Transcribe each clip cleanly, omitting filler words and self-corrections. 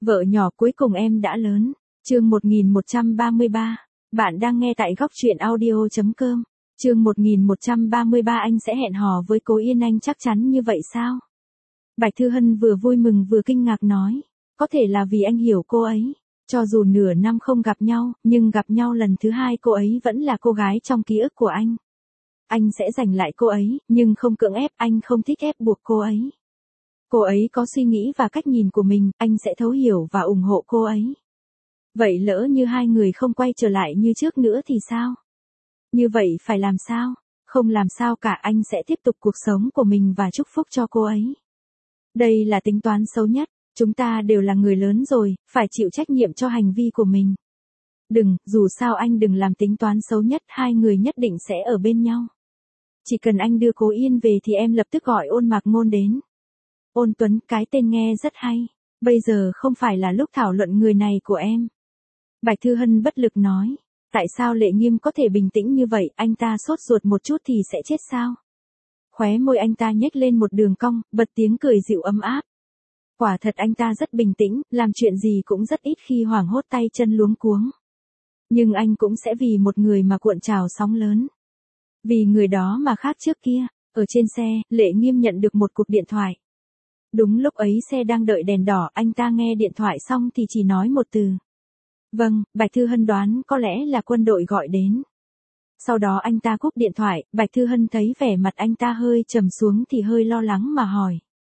Vợ nhỏ cuối cùng em đã lớn. Chương 1133. Bạn đang nghe tại góc truyện audio.com. Chương 1133 anh sẽ hẹn hò với Cố Yên Anh chắc chắn như vậy sao? Bạch Thư Hân vừa vui mừng vừa kinh ngạc nói. Có thể là vì anh hiểu cô ấy. Cho dù nửa năm không gặp nhau, nhưng gặp nhau lần thứ hai cô ấy vẫn là cô gái trong ký ức của anh. Anh sẽ giành lại cô ấy, nhưng không cưỡng ép, anh không thích ép buộc cô ấy. Cô ấy có suy nghĩ và cách nhìn của mình, anh sẽ thấu hiểu và ủng hộ cô ấy. Vậy lỡ như hai người không quay trở lại như trước nữa thì sao? Như vậy phải làm sao? Không làm sao cả, anh sẽ tiếp tục cuộc sống của mình và chúc phúc cho cô ấy. Đây là tính toán xấu nhất, chúng ta đều là người lớn rồi, phải chịu trách nhiệm cho hành vi của mình. Đừng, dù sao anh đừng làm tính toán xấu nhất, hai người nhất định sẽ ở bên nhau. Chỉ cần anh đưa Cố Yên về thì em lập tức gọi Ôn Mạc Ngôn đến. Ôn Tuấn, cái tên nghe rất hay. Bây giờ không phải là lúc thảo luận người này của em. Bạch Thư Hân bất lực nói. Tại sao Lệ Nghiêm có thể bình tĩnh như vậy, anh ta sốt ruột một chút thì sẽ chết sao? Khóe môi anh ta nhếch lên một đường cong, bật tiếng cười dịu ấm áp. Quả thật anh ta rất bình tĩnh, làm chuyện gì cũng rất ít khi hoảng hốt tay chân luống cuống. Nhưng anh cũng sẽ vì một người mà cuộn trào sóng lớn. Vì người đó mà khác trước kia. Ở trên xe, Lệ Nghiêm nhận được một cuộc điện thoại. Đúng lúc ấy xe đang đợi đèn đỏ, anh ta nghe điện thoại xong thì chỉ nói một từ. Vâng, Bạch Thư Hân đoán có lẽ là quân đội gọi đến. Sau đó anh ta cúp điện thoại, Bạch Thư Hân thấy vẻ mặt anh ta hơi trầm xuống thì hơi lo lắng mà hỏi.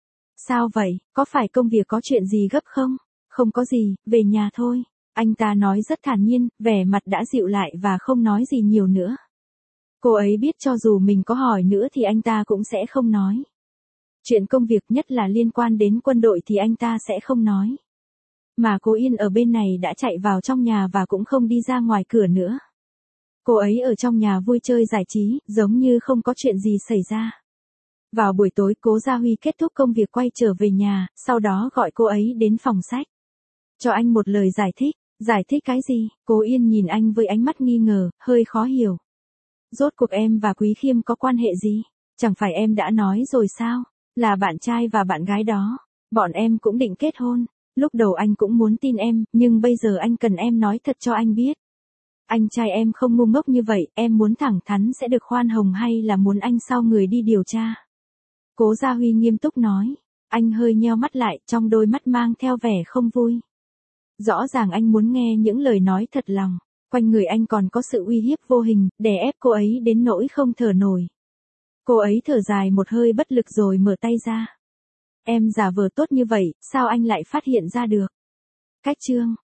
Sao vậy, có phải công việc có chuyện gì gấp không? Không có gì, về nhà thôi. Anh ta nói rất thản nhiên, vẻ mặt đã dịu lại và không nói gì nhiều nữa. Cô ấy biết cho dù mình có hỏi nữa thì anh ta cũng sẽ không nói. Chuyện công việc nhất là liên quan đến quân đội thì anh ta sẽ không nói. Mà Cố Yên ở bên này đã chạy vào trong nhà và cũng không đi ra ngoài cửa nữa. Cô ấy ở trong nhà vui chơi giải trí, giống như không có chuyện gì xảy ra. Vào buổi tối Cố Gia Huy kết thúc công việc quay trở về nhà, sau đó gọi cô ấy đến phòng sách. Cho anh một lời giải thích. Giải thích cái gì? Cố Yên nhìn anh với ánh mắt nghi ngờ, hơi khó hiểu. Rốt cuộc em và Quý Khiêm có quan hệ gì? Chẳng phải em đã nói rồi sao? Là bạn trai và bạn gái đó. Bọn em cũng định kết hôn. Lúc đầu anh cũng muốn tin em, nhưng bây giờ anh cần em nói thật cho anh biết. Anh trai em không ngu ngốc như vậy, em muốn thẳng thắn sẽ được khoan hồng hay là muốn anh sau người đi điều tra? Cố Gia Huy nghiêm túc nói. Anh hơi nheo mắt lại, trong đôi mắt mang theo vẻ không vui. Rõ ràng anh muốn nghe những lời nói thật lòng. Quanh người anh còn có sự uy hiếp vô hình, đè ép cô ấy đến nỗi không thở nổi. Cô ấy thở dài một hơi bất lực rồi mở tay ra. Em giả vờ tốt như vậy, sao anh lại phát hiện ra được? Cách chương.